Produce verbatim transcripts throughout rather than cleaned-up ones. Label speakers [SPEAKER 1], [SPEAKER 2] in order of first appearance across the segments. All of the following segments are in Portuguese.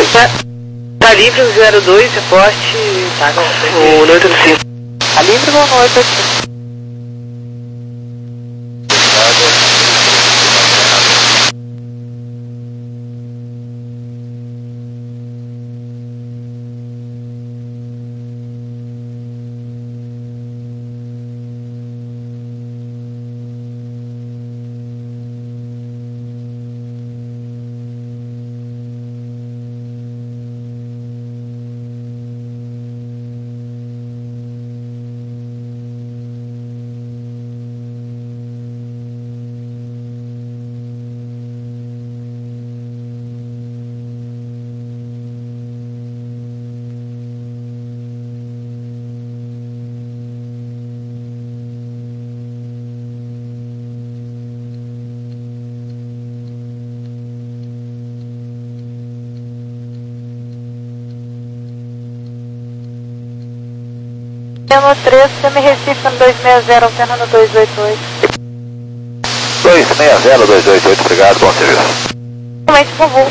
[SPEAKER 1] Tá livre o zero dois, reporte tá, o oito oito cinco.
[SPEAKER 2] Tá livre ou no oito oito cinco? Tema três, Semi Recife no dois seis zero, alterna no dois oito oito.
[SPEAKER 3] dois seis zero, dois oito oito, obrigado, bom serviço.
[SPEAKER 2] Realmente, por favor.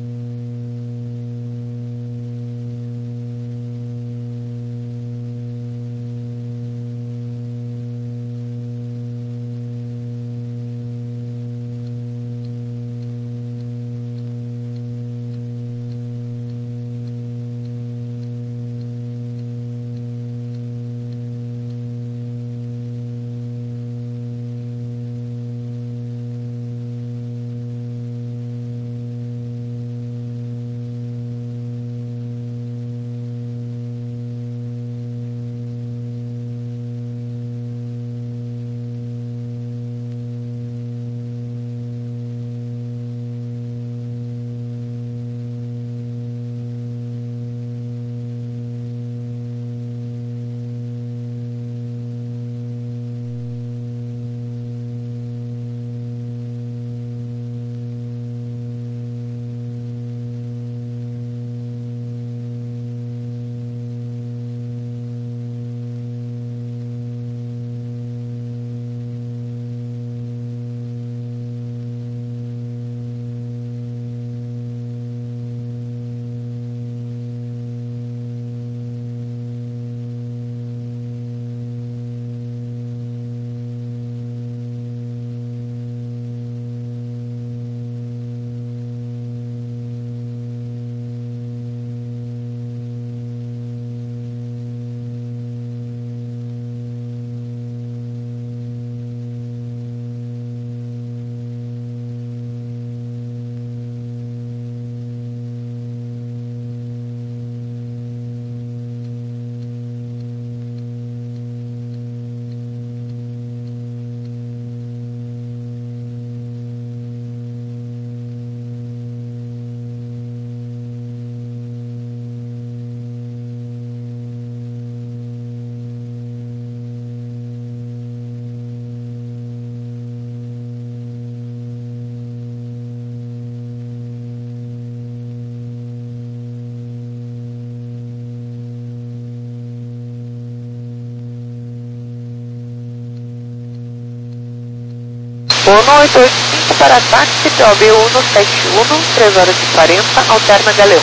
[SPEAKER 2] um oito oito cinco para táxi, P O B um sete um, três horas e quarenta, alterna Galeão.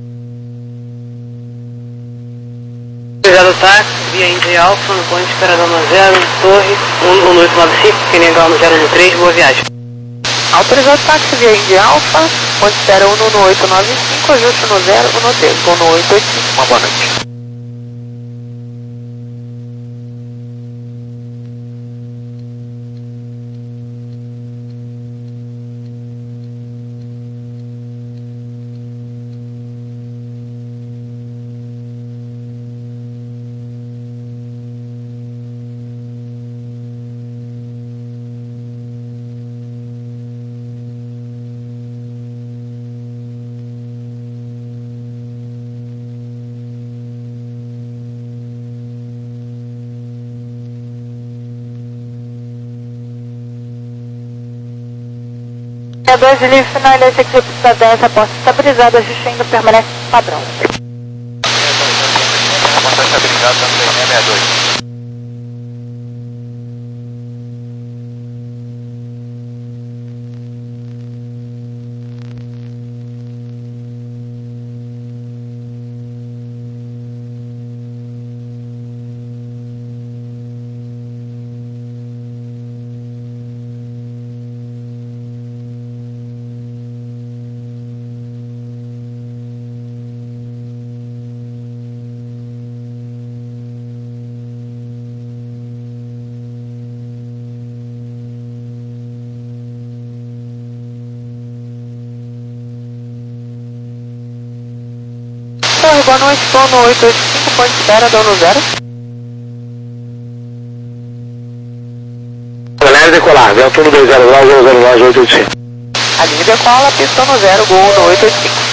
[SPEAKER 1] Zero táxi, via Indy Alfa, no ponto de Esperadama zero, Torre, um oito nove cinco, Kenia Galma zero um três, boa viagem.
[SPEAKER 2] Autorizado táxi via Indy Alfa, ponto de espera um no oito nove cinco, ajuste no zero um três, um oito oito cinco, uma boa noite. E dois de livre final, L S X da dez, a porta estabilizada, ajuste ainda permanece padrão.
[SPEAKER 3] Porta estabilizada, também, sessenta e dois.
[SPEAKER 2] Torre, boa noite, dono oito oito cinco, ponte espera, dono zero.
[SPEAKER 3] Galera decolar, vento um dois zero nove zero zero nove oito oito cinco.
[SPEAKER 2] A linha decola, pista no zero, gol no oito oito cinco.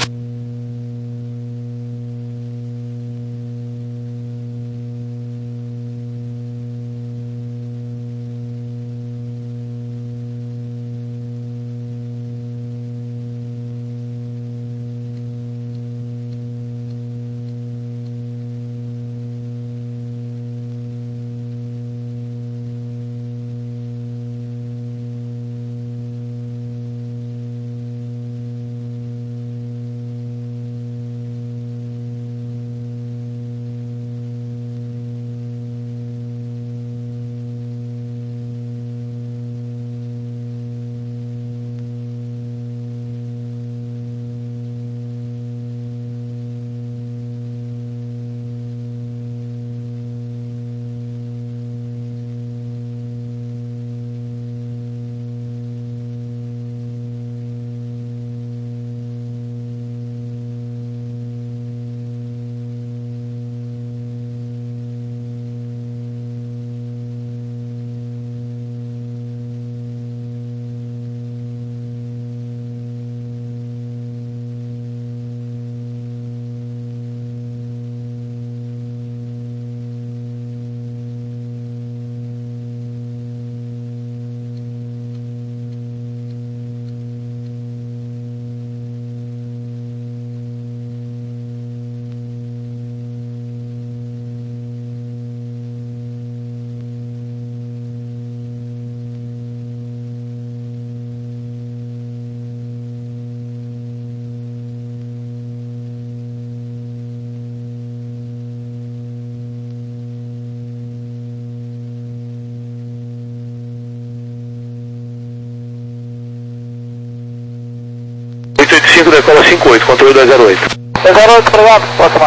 [SPEAKER 3] oito oito cinco, decola cinco oito, controle dois zero oito.
[SPEAKER 1] dois zero oito, obrigado, pode tomar.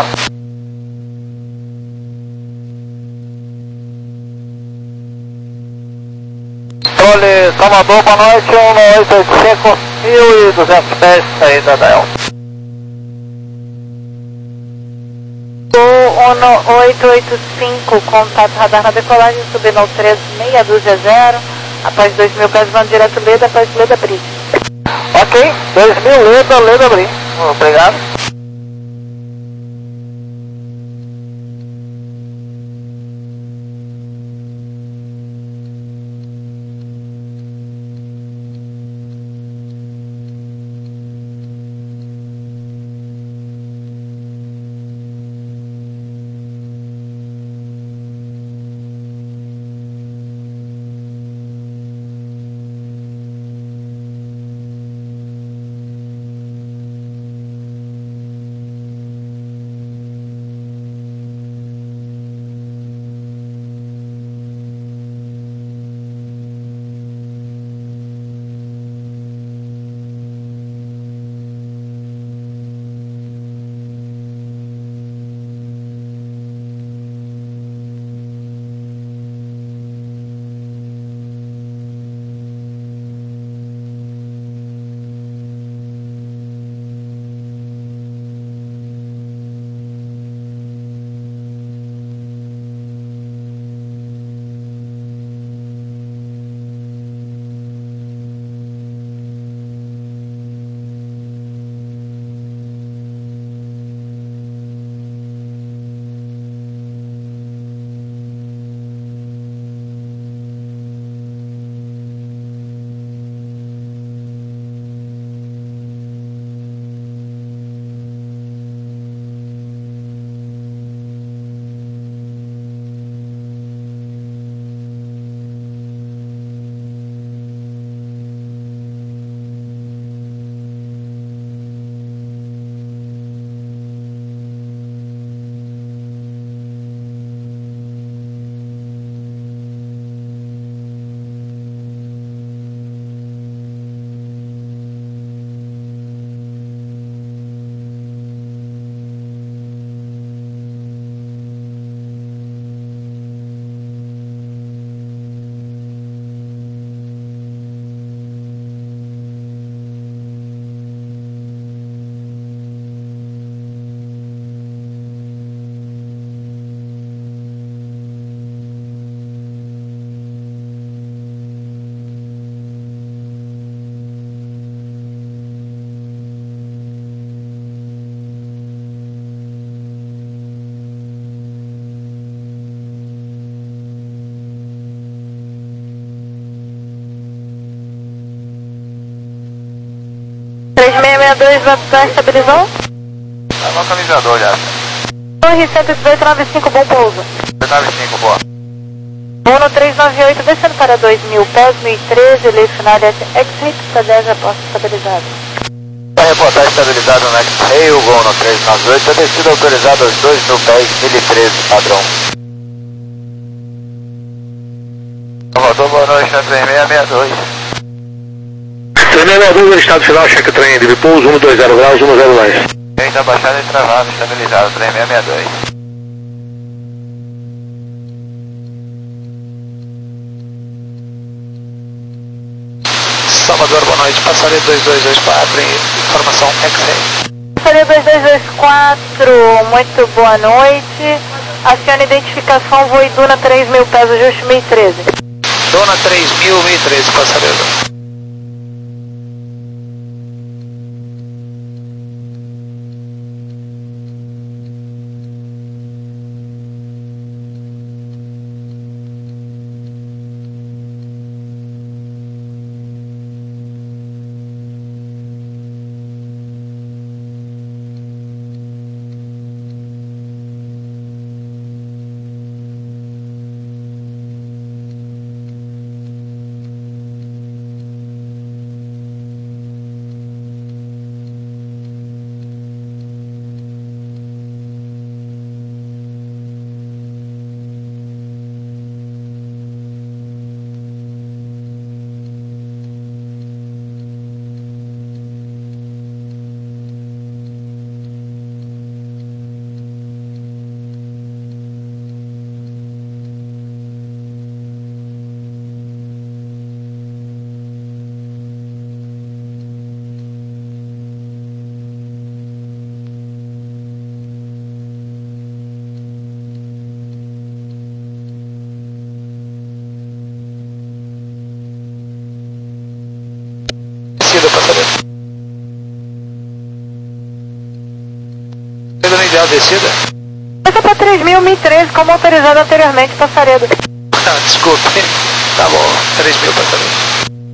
[SPEAKER 1] Controle Salvador, boa noite, um oito oito cinco, mil e duzentos pés, saída da Elma.
[SPEAKER 2] um oito oito cinco, contato radar na decolagem, subindo ao três meia dúzia zero, após dois mil pés, vão direto Leda, após Leda Bridge.
[SPEAKER 1] Ok, dois mil, Leda, Leda Bridge, obrigado.
[SPEAKER 2] dois, já estabilizou?
[SPEAKER 3] Tá localizador já.
[SPEAKER 2] Torre cento e dezoito, nove cinco, bom pouso.
[SPEAKER 3] nove cinco, boa.
[SPEAKER 2] Uno três nove oito, descendo para dois mil pés, mil e treze, lei final exit, está dez, reporte estabilizado.
[SPEAKER 3] Para reportar estabilizado no X-Ray, o Gol no três nove oito, a descida autorizada aos dois mil pés, mil e treze, padrão. Salvador, boa noite, na três seis seis dois.
[SPEAKER 4] três seis seis dois, estado final, check train, de pouso, cento e vinte graus, dez mais.
[SPEAKER 3] Eita, baixada e travado, estabilizado, três seis seis dois.
[SPEAKER 5] Salvador, boa noite, passaria dois dois dois quatro, informação X-Ray.
[SPEAKER 2] Passaria dois dois dois quatro, muito boa noite. Acione identificação, voo Iduna três mil pés, ajuste mil e treze.
[SPEAKER 5] Dona três mil, mil e treze, passaria. Descida, passaria. Descida no ideal, descida.
[SPEAKER 2] Essa para três mil, mil e treze, como autorizado anteriormente, passaria.
[SPEAKER 5] Ah, desculpe. Tá bom, três mil, passaria.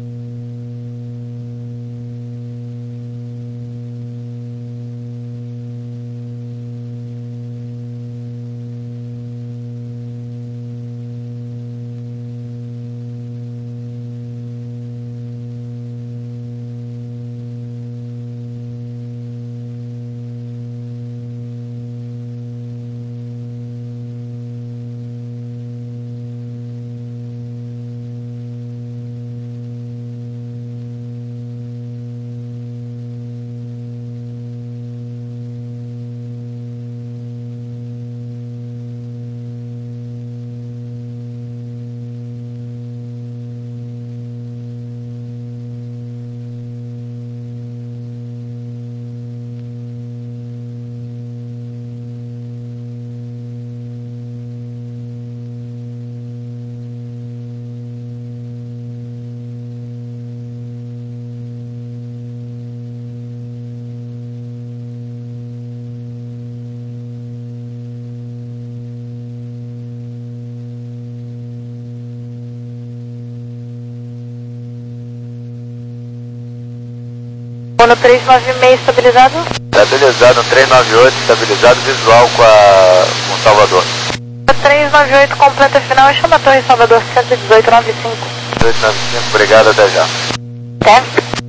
[SPEAKER 2] No três nove seis, estabilizado?
[SPEAKER 3] Estabilizado no três nove oito, estabilizado visual com, a, com o Salvador.
[SPEAKER 2] No três nove oito, completa final, chama a Torre Salvador cento e dezoito, nove cinco.
[SPEAKER 3] oito nove cinco, obrigado, até já.
[SPEAKER 2] Até.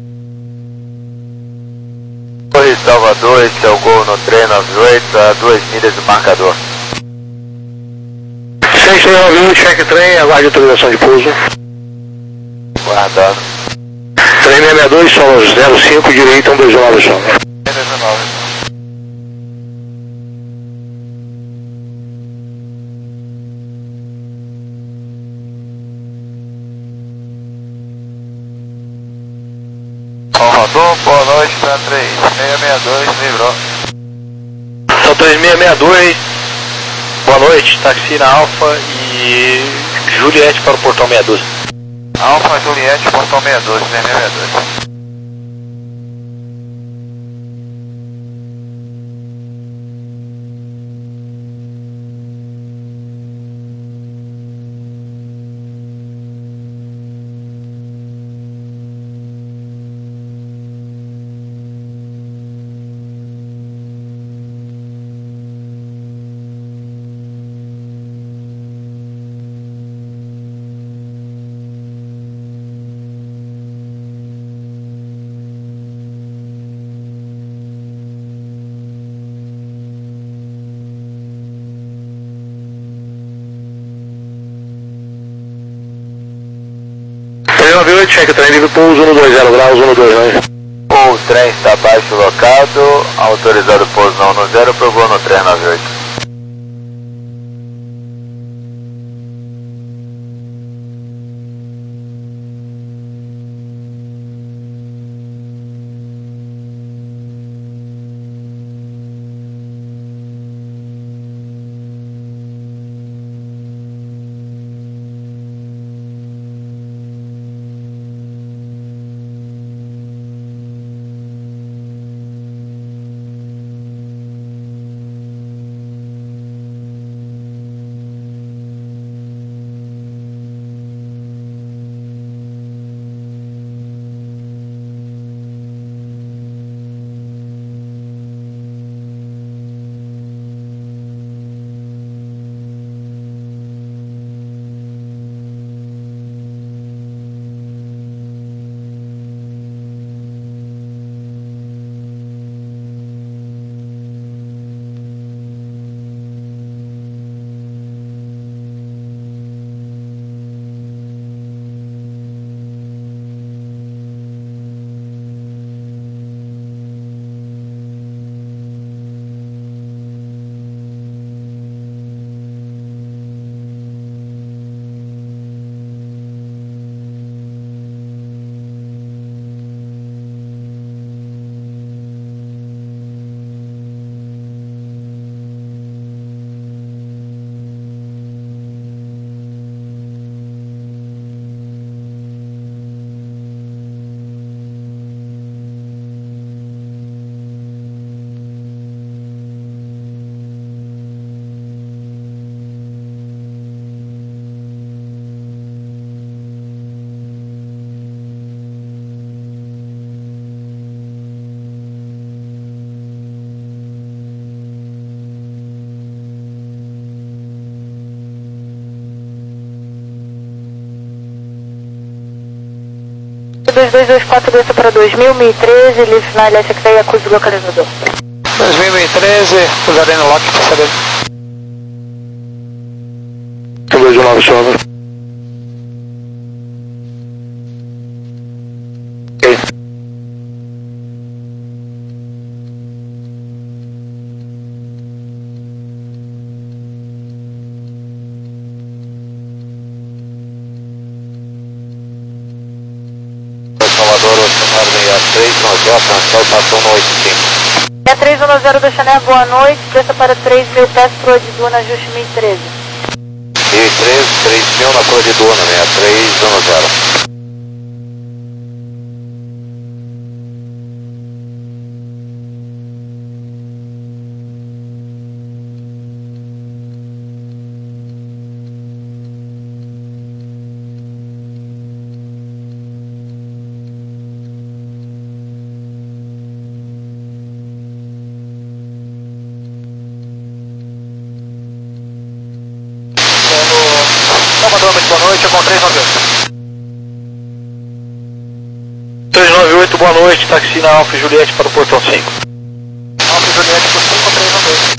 [SPEAKER 3] Torre Salvador, esse é o Gol no três nove oito, a duas milhas do marcador.
[SPEAKER 4] seis seis nove um, check train, aguarde autorização de pouso.
[SPEAKER 3] Guardado.
[SPEAKER 4] três seis seis dois, solo zero cinco, direita, um dois nove só.
[SPEAKER 3] dezenove. Salvador, boa noite para três seis seis dois, livrou.
[SPEAKER 4] São três seis seis dois, boa noite, taxi na Alfa e Juliette para o portão sessenta e dois.
[SPEAKER 3] Alfa Juliette, portão sessenta e dois, três seis seis dois.
[SPEAKER 4] três nove oito, cheque o trem livre pouso um dois zero graus, um dois nove.
[SPEAKER 3] O trem está baixo locado, autorizado pouso na um zero para o voo no três nove oito.
[SPEAKER 2] dois dois dois quatro, desça para dois mil, mil e treze, livre final L S X I, acuse o localizador.
[SPEAKER 5] dois mil e treze, usarei no lock para saber.
[SPEAKER 4] dois nove, senhor. Ok.
[SPEAKER 3] Salvador, ordem A três um zero, transfer passou no oito cinco.
[SPEAKER 2] A três um zero do Chanel, boa noite, desça para três mil pés pro de Duna, ajuste mil e treze.
[SPEAKER 3] mil e treze, três mil na cor de Duna, sessenta e três um zero.
[SPEAKER 5] Salvador, muito boa noite, com três nove oito.
[SPEAKER 4] três nove oito, boa noite, táxi na Alfa Juliette para o portão cinco.
[SPEAKER 5] Alfa Juliette por cinco três nove oito.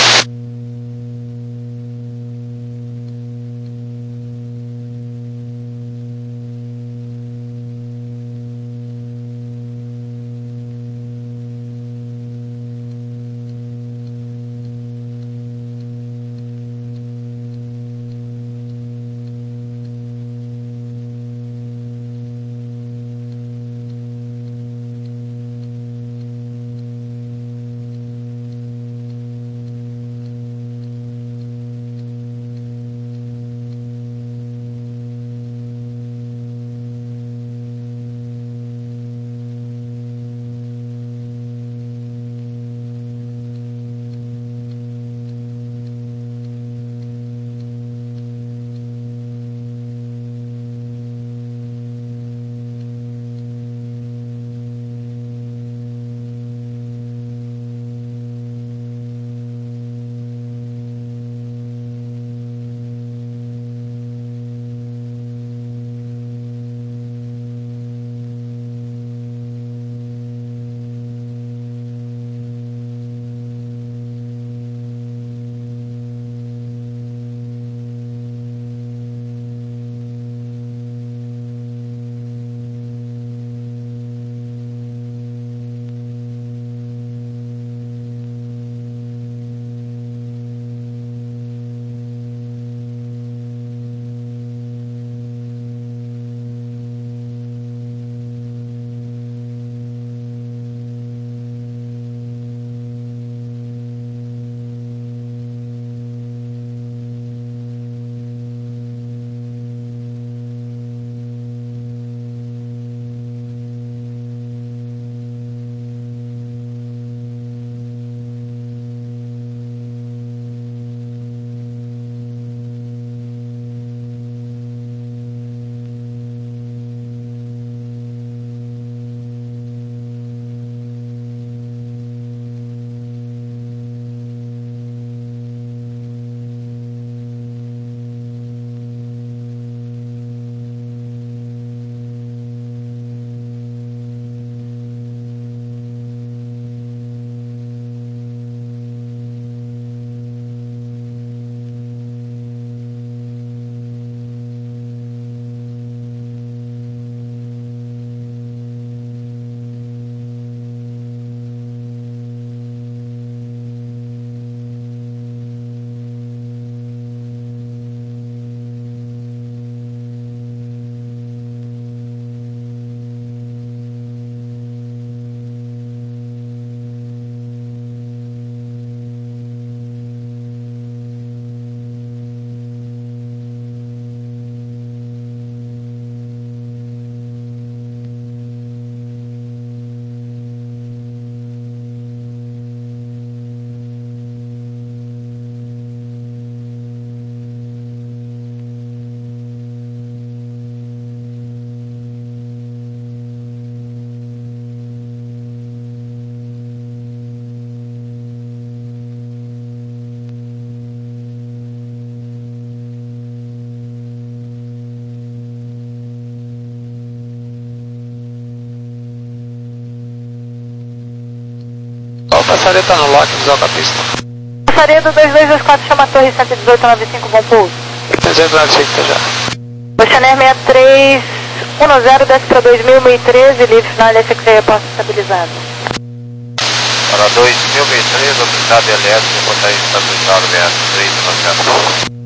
[SPEAKER 5] passaria tá no lock, visual da pista.
[SPEAKER 2] Passaria do dois dois dois quatro, chama a torre cento e dezoito noventa e cinco, bom pouso.
[SPEAKER 5] trezentos e noventa e cinco, tá já.
[SPEAKER 2] Oceaner sessenta e três dez, desce para dois mil e treze, livre final L F X A, reporte estabilizado.
[SPEAKER 3] Para dois mil e treze, obrigado elétrico, reportar estabilizado, B S três nove.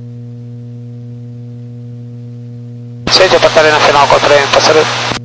[SPEAKER 5] Sente a Catarina final com o trem, passaria.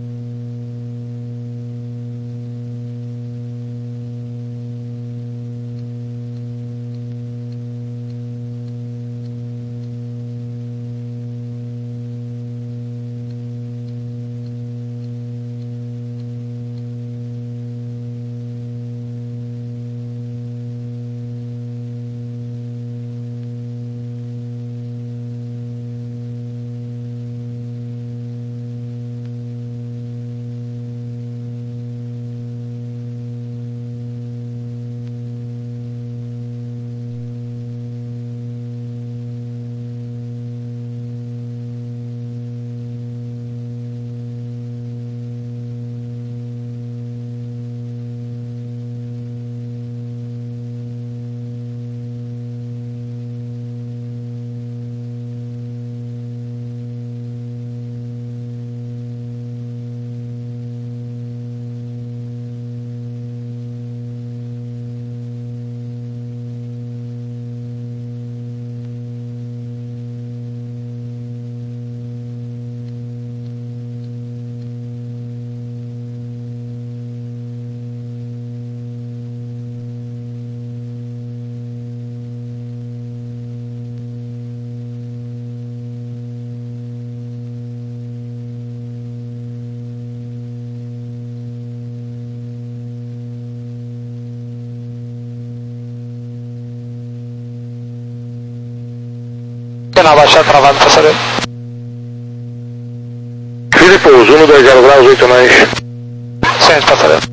[SPEAKER 5] Final baixado, travado, passaria.
[SPEAKER 4] File pouso, um dois zero graus, oito nós.
[SPEAKER 5] Sente, passaria.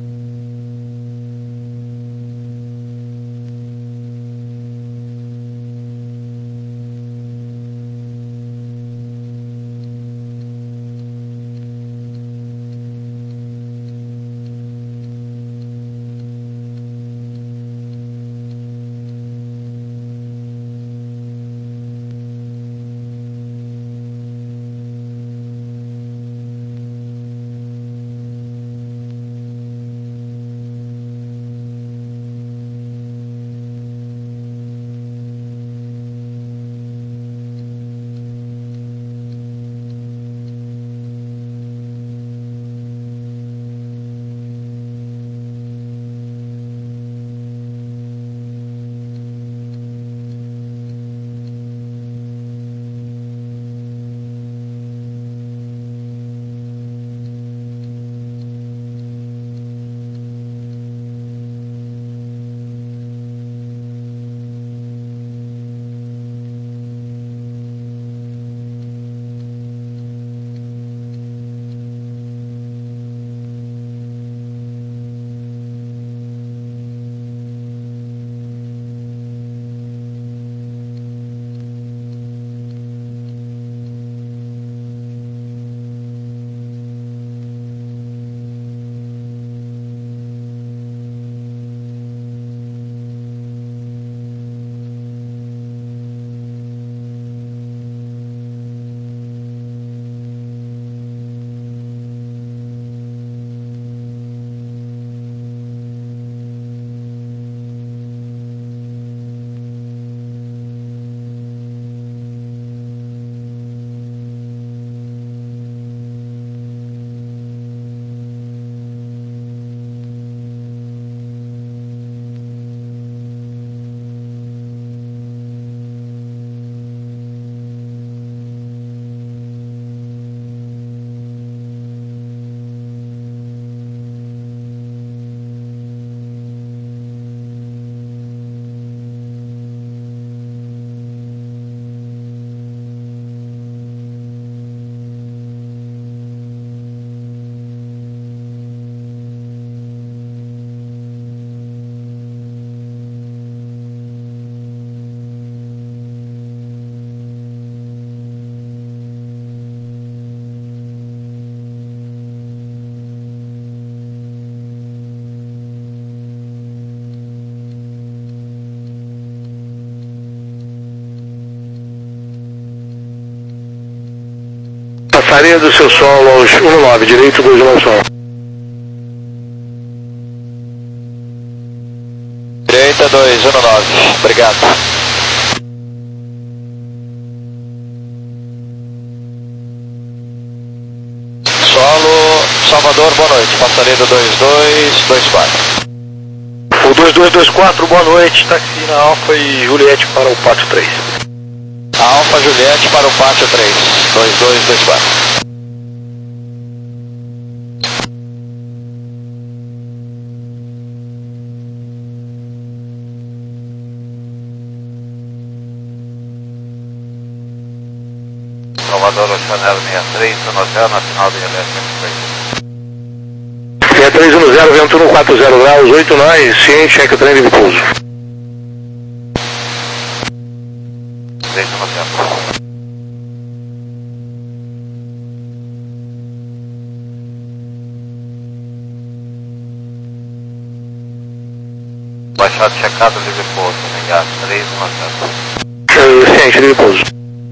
[SPEAKER 4] Saída do seu solo aos um nove, direito dois nove solo.
[SPEAKER 3] Direita dois um nove, obrigado. Solo, Salvador, boa noite, passareda dois dois dois quatro.
[SPEAKER 4] O dois dois dois quatro, boa noite, táxi na Alfa e Juliette para o Pátio três.
[SPEAKER 3] Alfa Juliette para o Pátio três, dois dois dois quatro. Salvador Chanel sessenta e três, um zero, nacional de elétrica.
[SPEAKER 4] sessenta e três um zero, vento um quatro zero graus, oito nove, ciente, cheque trem de pouso.
[SPEAKER 3] três um zero. Baixado checado, livre pouso, obrigado, três um zero.
[SPEAKER 4] Ciente, livre pouso.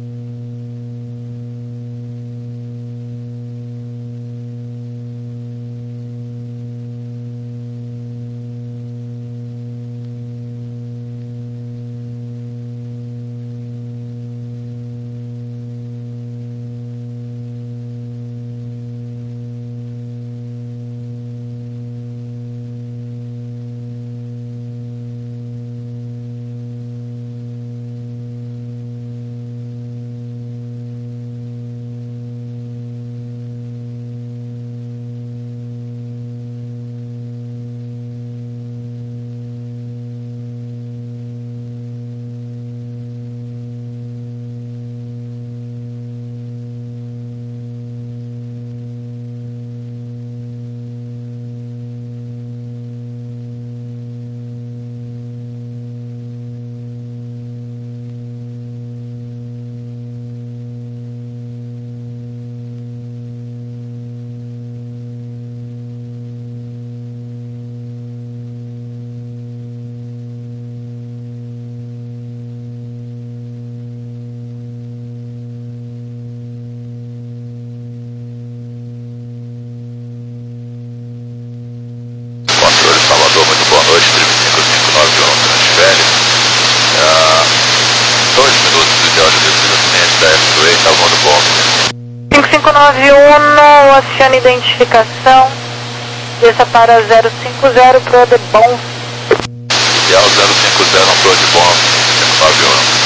[SPEAKER 3] Salvador, muito boa noite, trinta e cinco cinco nove um Transfere. Uh, dois minutos de teoria de desligamento da F-Way, tá voando bom.
[SPEAKER 2] cinco cinco nove um, Oceano Identificação, desça para zero cinco zero, Pro de Bom.
[SPEAKER 3] Ideal zero cinco zero, Pro de Bom, cinco nove um.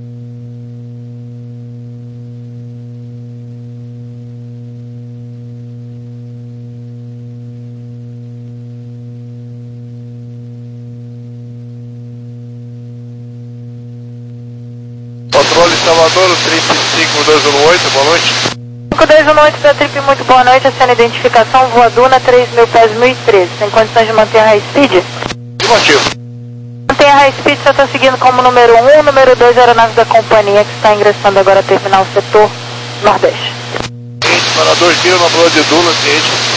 [SPEAKER 4] Controle Salvador, trinta e cinco dois um oito, boa noite.
[SPEAKER 2] cinco dois um oito da Trip, muito boa noite, Oceano Identificação, voa Duna, três mil pés, mil e treze. Tem condições de manter a high speed?
[SPEAKER 4] Que motivo?
[SPEAKER 2] Mantém a high speed, só está seguindo como número um, número dois, aeronave da companhia que está ingressando agora a terminal setor Nordeste.
[SPEAKER 4] Para dois mil na boa de Duna, ciente.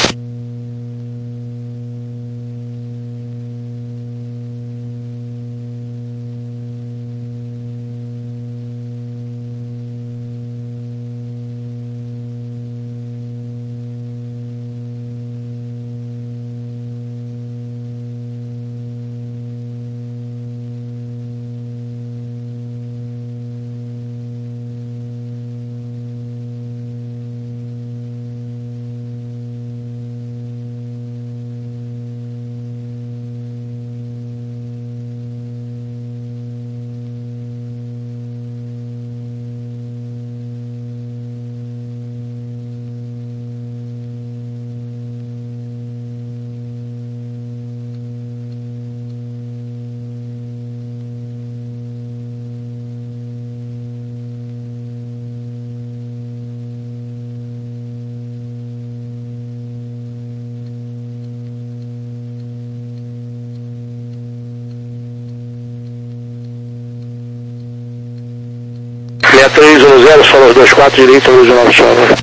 [SPEAKER 4] sessenta e três um zero, solo dois quatro, direita, luz nove solo.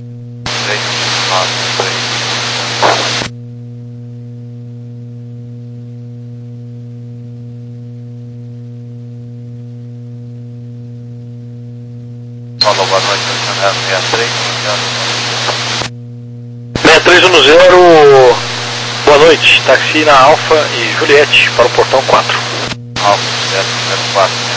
[SPEAKER 3] Solo, boa noite, sessenta e três, um zero.
[SPEAKER 4] um zero, boa noite, táxi na Alfa e Juliette para o portão quatro.
[SPEAKER 3] Alfa, zero zero quatro, né?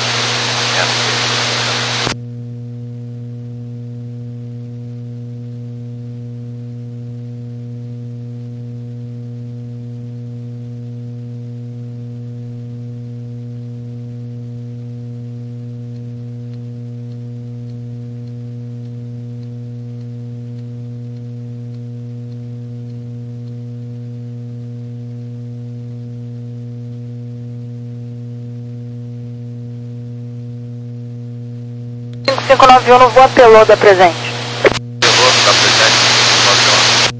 [SPEAKER 2] cinco cinco nove um no Voa Peloda presente.
[SPEAKER 3] Pelô está presente, cinco nove um.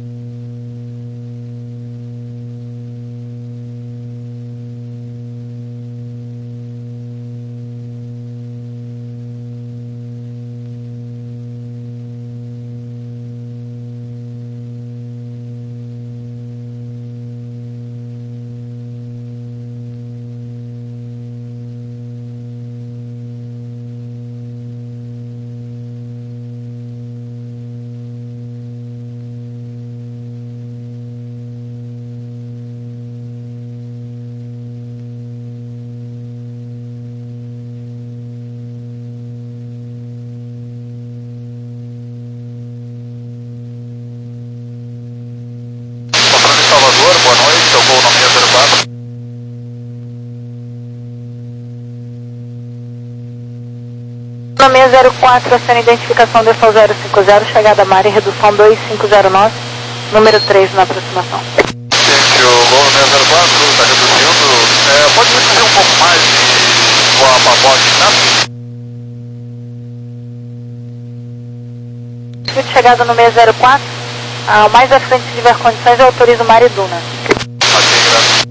[SPEAKER 3] Salvador, boa noite, eu vou no seis zero quatro.
[SPEAKER 2] No seis zero quatro, acena identificação D zero cinco zero, chegada Mari, redução dois cinco zero nove, número três na aproximação.
[SPEAKER 3] Gente, eu vou no seis zero quatro, está reduzindo. É, pode me fazer um pouco mais de voar para bote, tá?
[SPEAKER 2] De chegada no seis zero quatro, ao mais à frente se tiver condições, eu autorizo Mari Duna.
[SPEAKER 3] Ok, graças.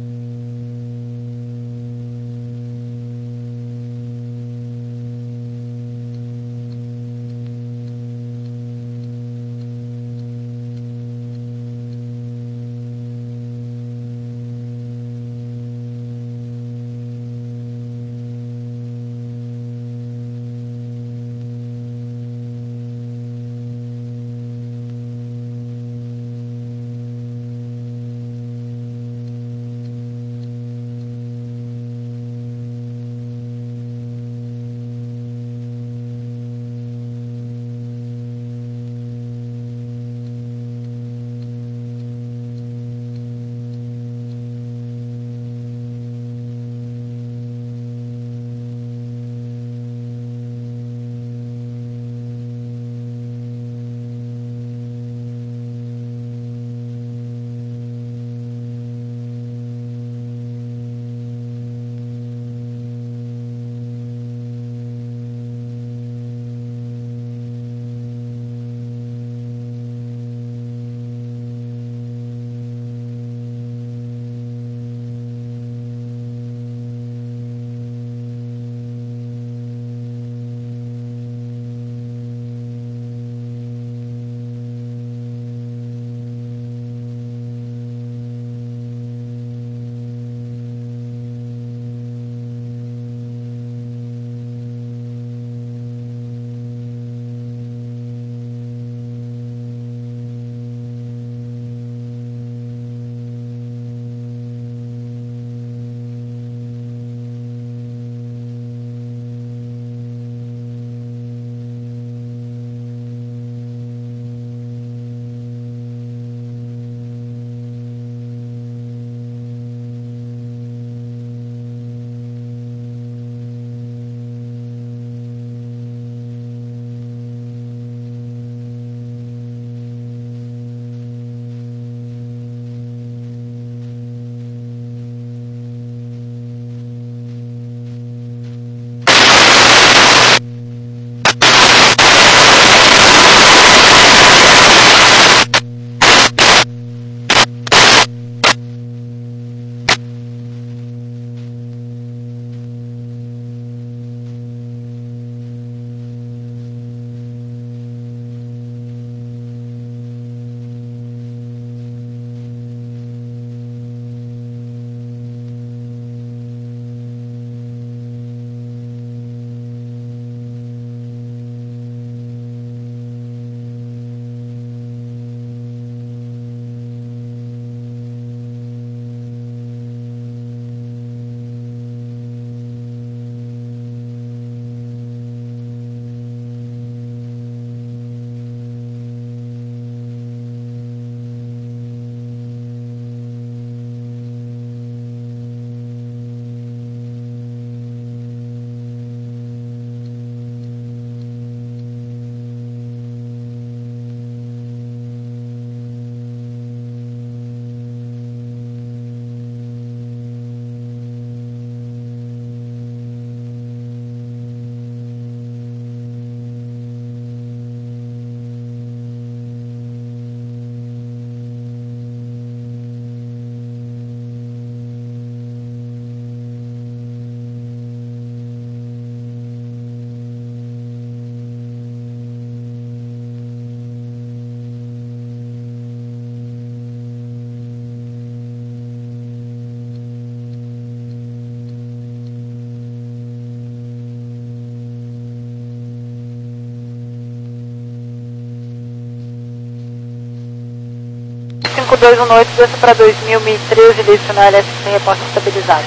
[SPEAKER 2] cinco dois um oito, desça para dois mil, mil e treze, livre na L S C, reporte estabilizado.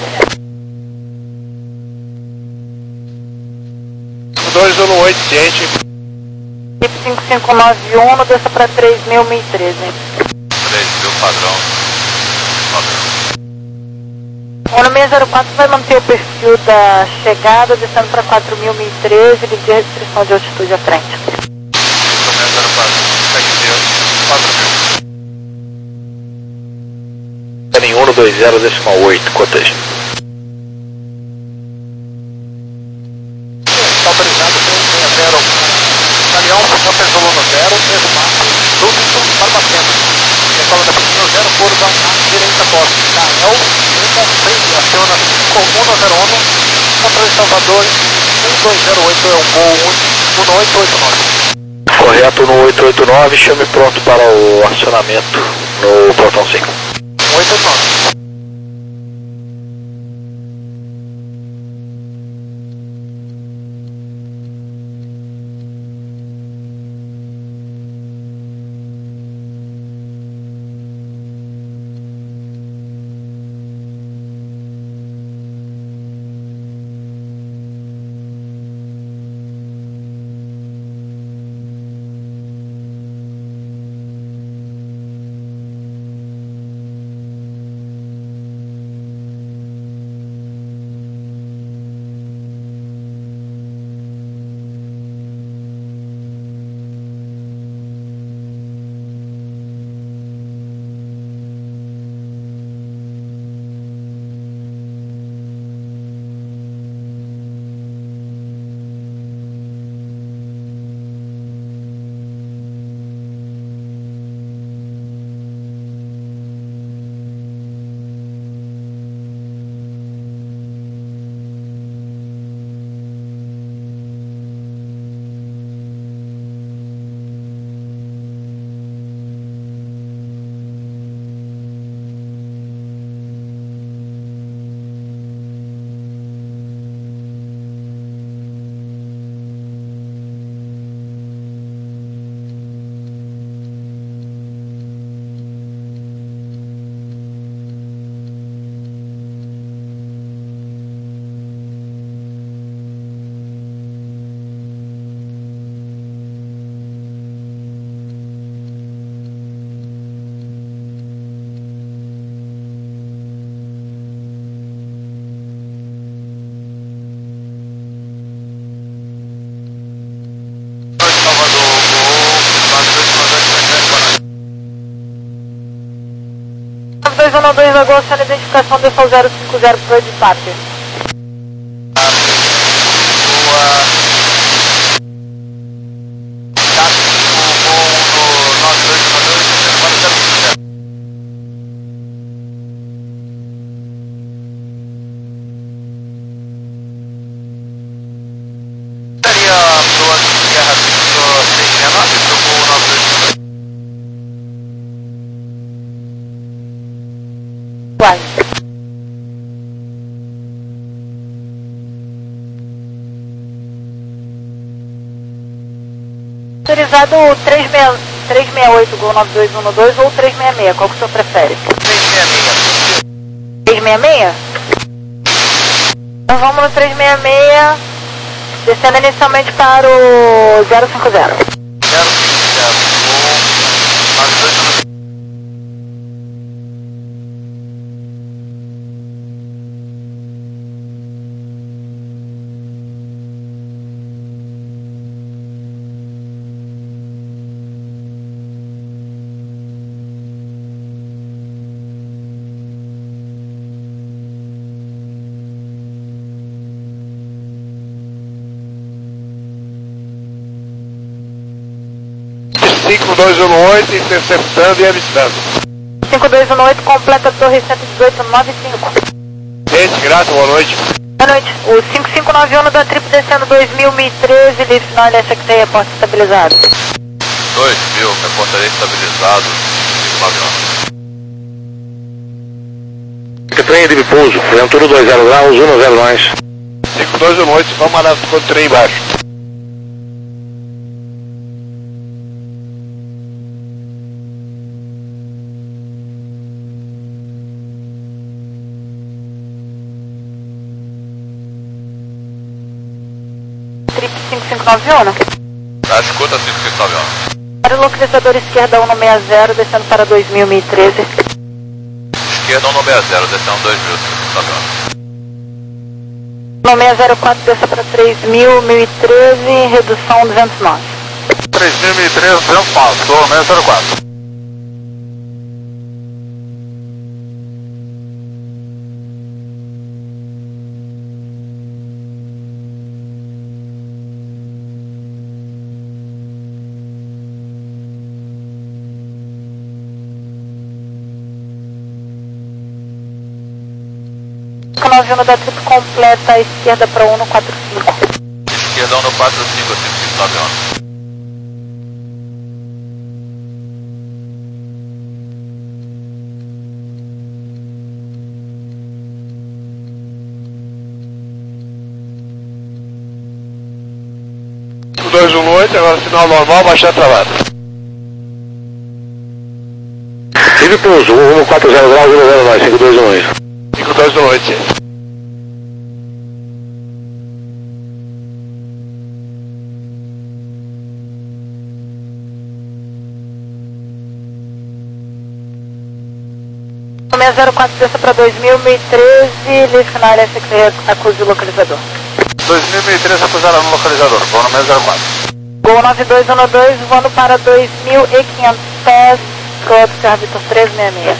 [SPEAKER 5] cinco dois um oito, ciente.
[SPEAKER 2] cinco cinco nove um, desça para três mil, mil e treze.
[SPEAKER 3] três mil padrão. Padrão.
[SPEAKER 2] O número seis zero quatro vai manter o perfil da chegada, descendo para quatro mil, mil e treze, livre de restrição de altitude à frente.
[SPEAKER 3] seis zero quatro, quatro mil.
[SPEAKER 4] Em um dois zero decimal oito, coteja.
[SPEAKER 5] Está autorizado três seis zero. Galeão, Hotel Zuluno zero, mesmo mapa, Dúvida, Barbacena. Decola da Pinho zero, curva à direita, poste. Gael, direita, frente, aciona com um zero um, controle Salvador, um dois zero oito, é um gol um oito oito nove.
[SPEAKER 4] Correto no oito oito nove, chame pronto para o acionamento no portão cinco.
[SPEAKER 5] oito oito nove.
[SPEAKER 2] dois um dois Lagoa, sendo identificação do Sol zero cinco zero para o Edipáter. Quase. Autorizado o três seis seis oito, Gol nove dois um dois ou três seis seis, qual que o senhor prefere?
[SPEAKER 3] três seis seis.
[SPEAKER 2] três seis seis? Então vamos no três seis seis, descendo inicialmente para o zero cinco zero.
[SPEAKER 3] zero cinco zero, Gol nove dois um dois.
[SPEAKER 5] cinco dois um oito, interceptando e avistando.
[SPEAKER 2] cinco dois um oito, completa torre cento e dezoito, nove cinco.
[SPEAKER 5] Gente, grato, boa noite.
[SPEAKER 2] Boa noite. O cinco cinco nove um da Trip descendo dois mil, mil e treze, livre na L S C, reporte estabilizado.
[SPEAKER 3] dois mil, reportaria estabilizado, cinco nove um.
[SPEAKER 4] Trem de pouso, Ventura dois zero graus, um zero mais.
[SPEAKER 5] cinco dois um oito, vamos lá com o trem embaixo.
[SPEAKER 2] cinco cinco nove um?
[SPEAKER 3] Tá, escuta cinco cinco nove um.
[SPEAKER 2] Para o localizador esquerda um sessenta, descendo para dois mil, mil e treze.
[SPEAKER 3] Esquerda um sessenta, descendo dois mil, cinco cinco nove um.
[SPEAKER 2] um seis zero quatro, desça para três mil, mil e treze, redução duzentos e nove.
[SPEAKER 5] três mil, mil e treze, duzentos e nove, sou um seis zero quatro.
[SPEAKER 2] cinco nove um da trip completa à esquerda para um no quatro cinco.
[SPEAKER 3] Esquerda um no quatro cinco, cinco cinco nove um.
[SPEAKER 4] dois um oito, agora sinal normal, baixar travado.
[SPEAKER 6] Tive pouso, um quatro zero graus, um zero nove, cinco dois um oito.
[SPEAKER 4] cinco dois um oito.
[SPEAKER 2] um seis zero quatro, desça para dois mil, mil e treze, livre final L S X, acuse o localizador.
[SPEAKER 5] dois mil, mil e treze, acusaram no localizador, voo no seis zero quatro.
[SPEAKER 2] Gol nove dois um dois, voando para dois mil e quinhentos pés, Código Vitor três seis seis.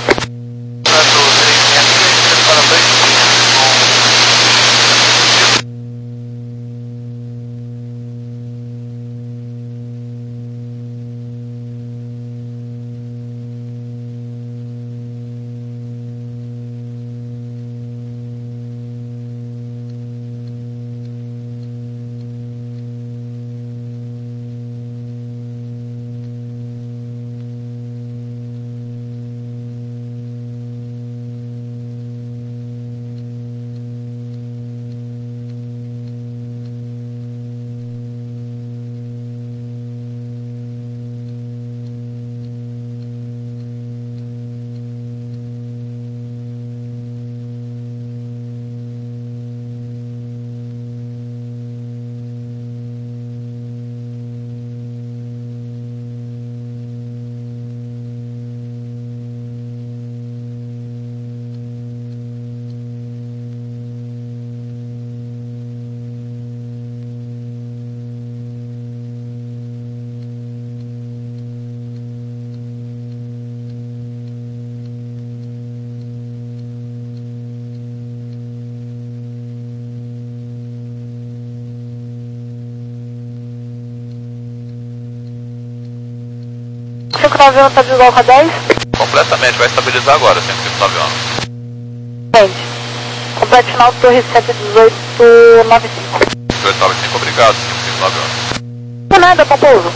[SPEAKER 2] cinco nove um está visual com a dez?
[SPEAKER 3] Completamente, vai estabilizar agora, cinco cinco nove um.
[SPEAKER 2] Entende. Complete final, torre sete dezoito nove cinco.
[SPEAKER 3] dezoito nove cinco, obrigado, cinco cinco nove um.
[SPEAKER 2] Por nada, bom pouso.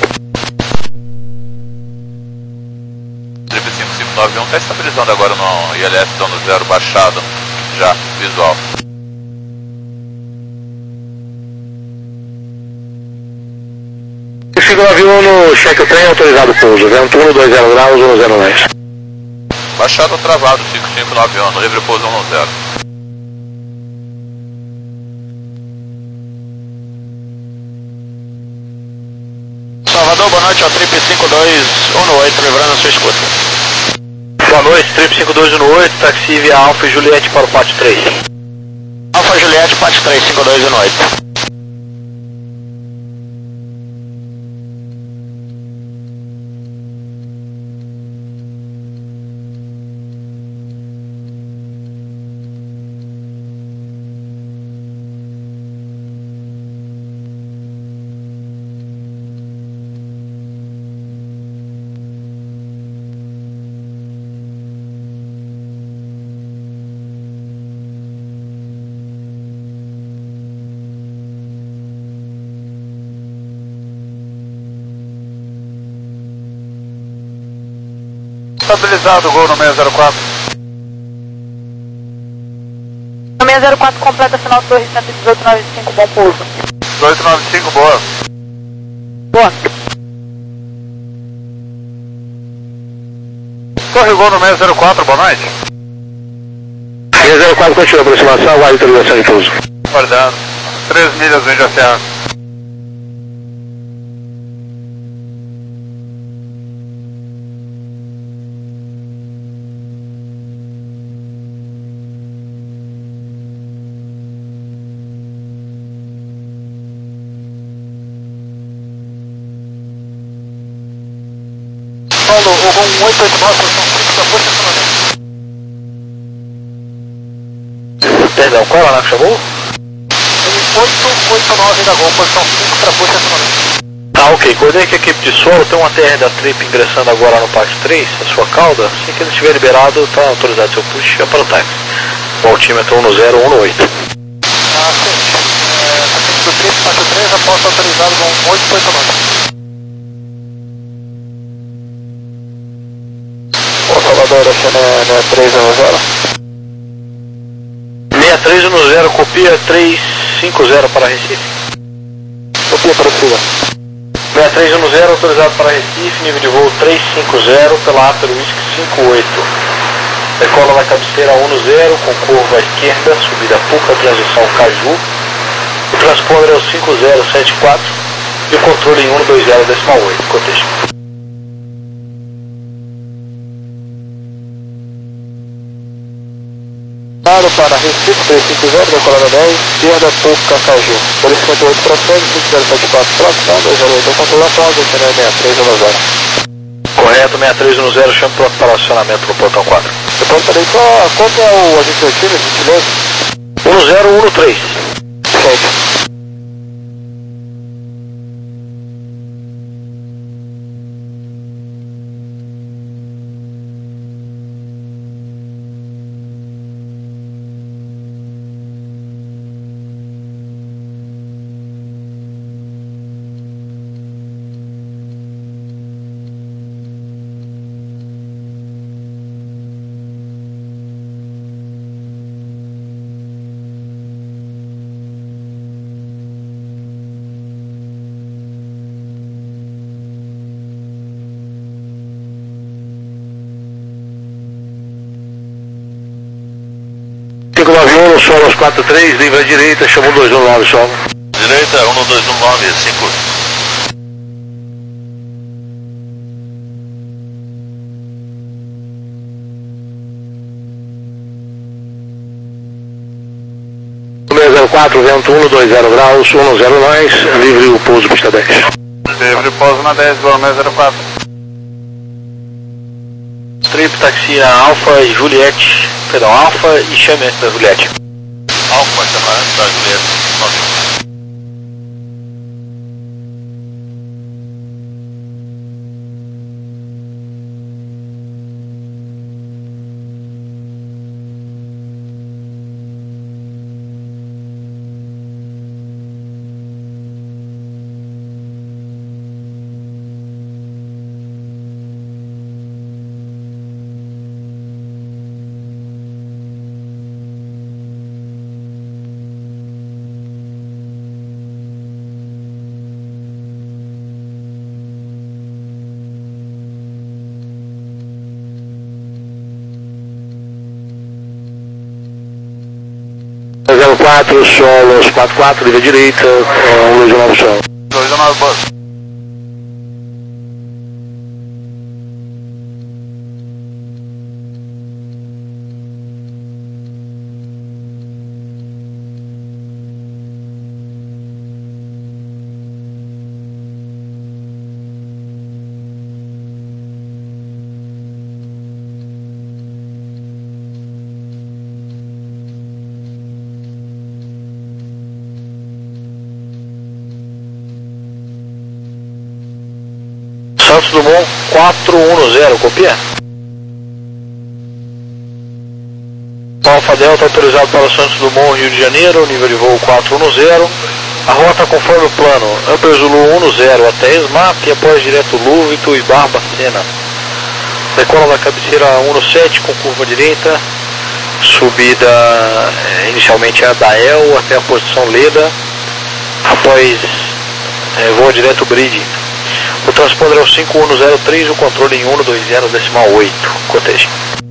[SPEAKER 3] Trip cinco cinco nove um está estabilizando agora no I L S dando zero baixado, já, visual.
[SPEAKER 6] cinco nove um no cheque o trem, autorizado pouso, vento um dois zero graus, um zero dez.
[SPEAKER 3] Baixado travado, cinco cinco nove um, no livre pouso um zero.
[SPEAKER 5] Salvador, boa noite, ó, Trip cinco dois um oito, livrando a sua escuta.
[SPEAKER 4] Boa noite, Trip cinco dois um oito, taxi via Alfa e Juliette para o Pátio três.
[SPEAKER 5] Alfa Juliette, Pátio três, cinco dois um oito. Estabilizado, gol no seis zero quatro.
[SPEAKER 2] No seis zero quatro completa final torre cento e dezoito nove cinco, bom pouso.
[SPEAKER 5] dezoito nove cinco, boa.
[SPEAKER 2] Boa.
[SPEAKER 5] Torre gol no seis zero quatro, boa noite.
[SPEAKER 6] seis zero quatro continua aproximação, aguarde autorização de pouso.
[SPEAKER 5] Guardando. três milhas, vem de oceano. Solo, o voo um oito oito nove, posição cinco para posicionamento.
[SPEAKER 4] Perdão, qual é a nave que chamou?
[SPEAKER 5] oito oito nove da Gol, posição cinco para posicionamento.
[SPEAKER 4] Tá, ok. Coordene que a equipe de solo tem uma T R da Trip ingressando agora no Pax três, a sua cauda. Assim que ele estiver liberado, está autorizado seu push é para o táxi. O altímetro um zero um oito.
[SPEAKER 5] Ah, sim. É, a equipe do Trip, Pax três, aposta autorizado com oito oito nove.
[SPEAKER 6] Ô Salvador, essa é a três um zero.
[SPEAKER 4] seis três um zero, copia três cinco zero para Recife.
[SPEAKER 6] Copia para cima.
[SPEAKER 4] seis três um zero, autorizado para Recife, nível de voo três cinco zero, pela After Whisky cinco oito. Decola na cabeceira um zero, com curva à esquerda, subida Puca, transição Caju. O transponder é o cinco zero sete quatro e o controle em um dois zero decimal oito. Cotejo.
[SPEAKER 6] Claro para Recife, três cinco zero, decolada dez, esquerda, Puca, Caju. três cinquenta e oito para frente, cinco zero sete quatro para ação, dois zero oito controle após, seis três um zero.
[SPEAKER 4] Correto, seis três um zero, chame para acionamento no portão quatro.
[SPEAKER 6] Depois, peraí, qual, qual que é o agente do time, gentileza?
[SPEAKER 4] um zero um três.
[SPEAKER 6] Certo. cinco nove um, solo aos quatro três, livre à direita, chamou dois um nove, solo.
[SPEAKER 3] Direita, um dois um nove, cinco.
[SPEAKER 6] seis zero quatro, vento um dois zero graus, um zero nós, livre o pouso pista dez.
[SPEAKER 5] Livre pouso na dez, Gol seis zero quatro.
[SPEAKER 4] Trip, taxi Alfa e Juliette, perdão, Alfa e chame antes da Juliette.
[SPEAKER 3] Alfa, chama antes da Juliette. nove.
[SPEAKER 6] zero quatro, solo aos quatro quatro, livre à direita, um dois nove, solo.
[SPEAKER 5] dois nove, boa.
[SPEAKER 4] Santos Dumont quatro um zero, copia? Alfa Delta autorizado para Santos Dumont, Rio de Janeiro, nível de voo quatro um zero. A rota conforme o plano, Amper Zulu um zero até Esmap e após direto Lúvito e Barbacena. Decola da cabeceira um sete com curva direita, subida é, inicialmente a Dael até a posição Leda, após é, voa direto Bridge. O transponder é o cinco um zero três, o controle em um dois zero decimal oito. Cotejo.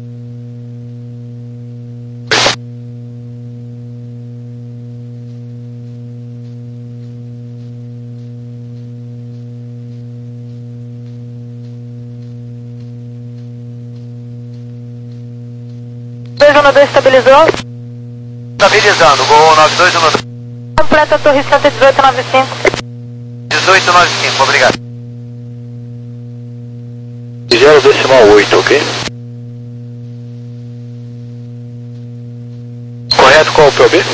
[SPEAKER 2] dois um dois estabilizou.
[SPEAKER 5] Estabilizando, Gol nove dois um dois.
[SPEAKER 2] Completa Torre cento e dezoito noventa e cinco.
[SPEAKER 5] dezoito noventa e cinco, obrigado.
[SPEAKER 4] zero decimal oito, ok? Correto, qual é o P O B?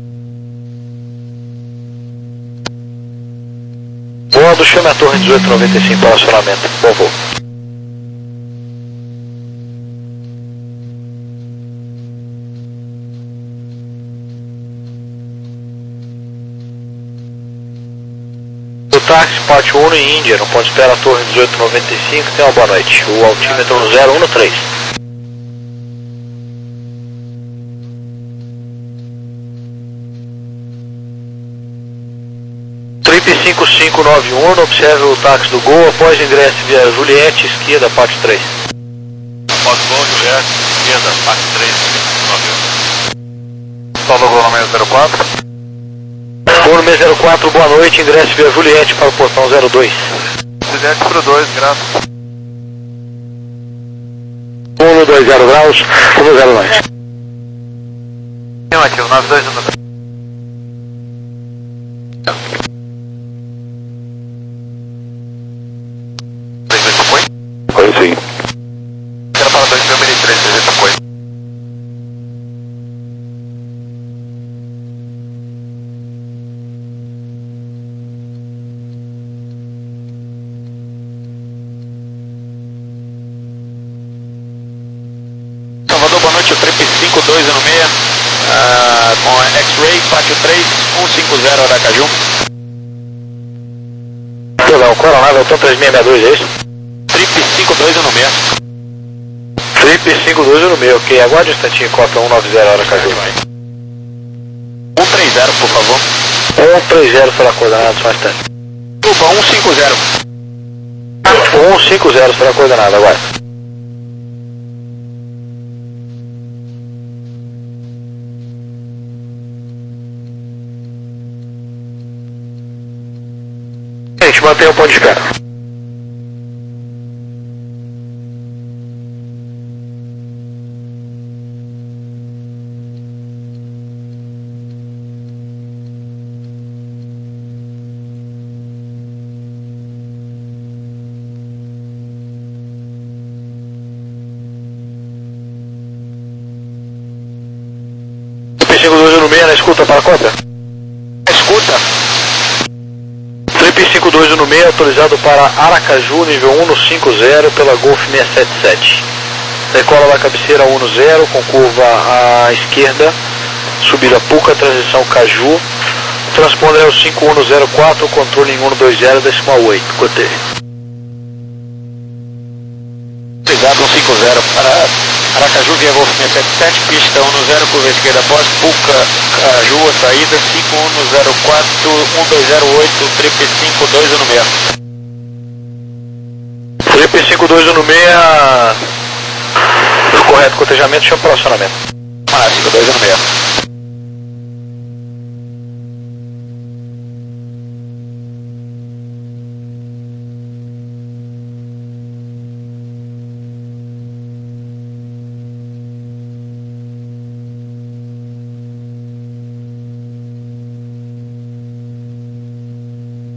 [SPEAKER 4] Bordo, chame a torre dezoito noventa e cinco para acionamento. Bom voo. O táxi, parte um em Índia, no ponto de espera, torre dezoito noventa e cinco, tenha uma boa noite. O altímetro no zero um no três. Trip cinco cinco nove um, observe o táxi do Gol após ingresso via Juliette, esquerda, parte três.
[SPEAKER 3] Após Gol, Juliette, esquerda, parte três, nove um.
[SPEAKER 5] Solo Gol no meio zero quatro.
[SPEAKER 4] Gol no meio zero quatro, boa noite, ingresso via Juliette para o portão zero dois.
[SPEAKER 5] Juliette para o dois, graças.
[SPEAKER 4] um no dois zero graus, um zero nove.
[SPEAKER 5] Ativo, nove dois um dois.
[SPEAKER 4] Foi sim.
[SPEAKER 5] Quero falar dois mil e três, três zero coisa.
[SPEAKER 3] Salvador, boa noite, o Trip cinco dois um seis, uh, com X-Ray, pátio três, um cinco zero, Aracaju.
[SPEAKER 4] Perdão, Coronado, Alton três seis seis dois, é isso?
[SPEAKER 3] Trip cinco dois um seis.
[SPEAKER 4] Trip cinco dois um seis, ok, aguarde um instantinho, cota um nove zero, Aracaju.
[SPEAKER 3] um três zero, por favor.
[SPEAKER 4] um três zero será coordenado, só um instante.
[SPEAKER 3] Ufa, um cinco zero.
[SPEAKER 4] um cinco zero será coordenado, aguarde. Gente, mantenha o ponto de espera. Trip cinco dois um seis, na escuta para a cópia?
[SPEAKER 3] Escuta.
[SPEAKER 4] Trip cinco dois um seis, autorizado para Aracaju, nível um no cinco zero, pela Golf seiscentos e setenta e sete. Decola da cabeceira um no zero, com curva à esquerda, subida Puca, transição Caju. O transponder é o cinco um zero quatro, controle em um dois zero, decimal oito. Cotei.
[SPEAKER 3] Obrigado, um cinco zero para Aracaju, via Golf seiscentos e setenta e sete, pista um no zero, curva esquerda após, Puca, Caju, a saída, cinco um zero quatro, um dois zero oito, Trip cinco dois um seis.
[SPEAKER 4] Trip cinco dois um seis, correto, cotejamento, chama para acionamento.
[SPEAKER 3] Ah, cinco dois um seis.